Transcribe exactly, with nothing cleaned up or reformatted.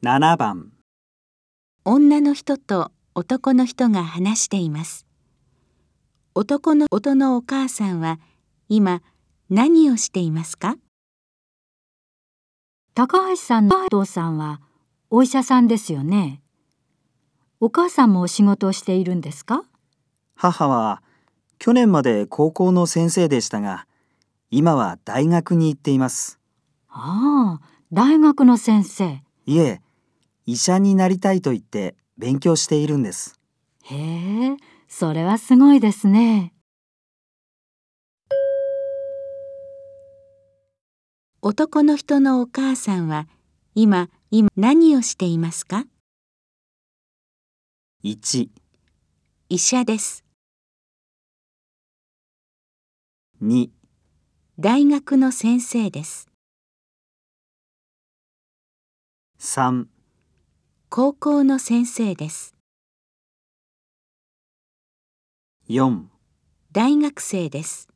ななばん。 女の人と男の人が話しています。男の夫のお母さんは今何をしていますか？ 高橋さんのお父さんはお医者さんですよね。お母さんも仕事をしているんですか？ 母は去年まで高校の先生でしたが、今は大学に行っています。 ああ、大学の先生。 いえ、医者になりたいと言って勉強しているんです。 へえ、それはすごいですね。 男の人のお母さんは今今何をしていますか？ いち、 医者です。 に、 大学の先生です。 さん、 高校の先生です。 よん。 大学生です。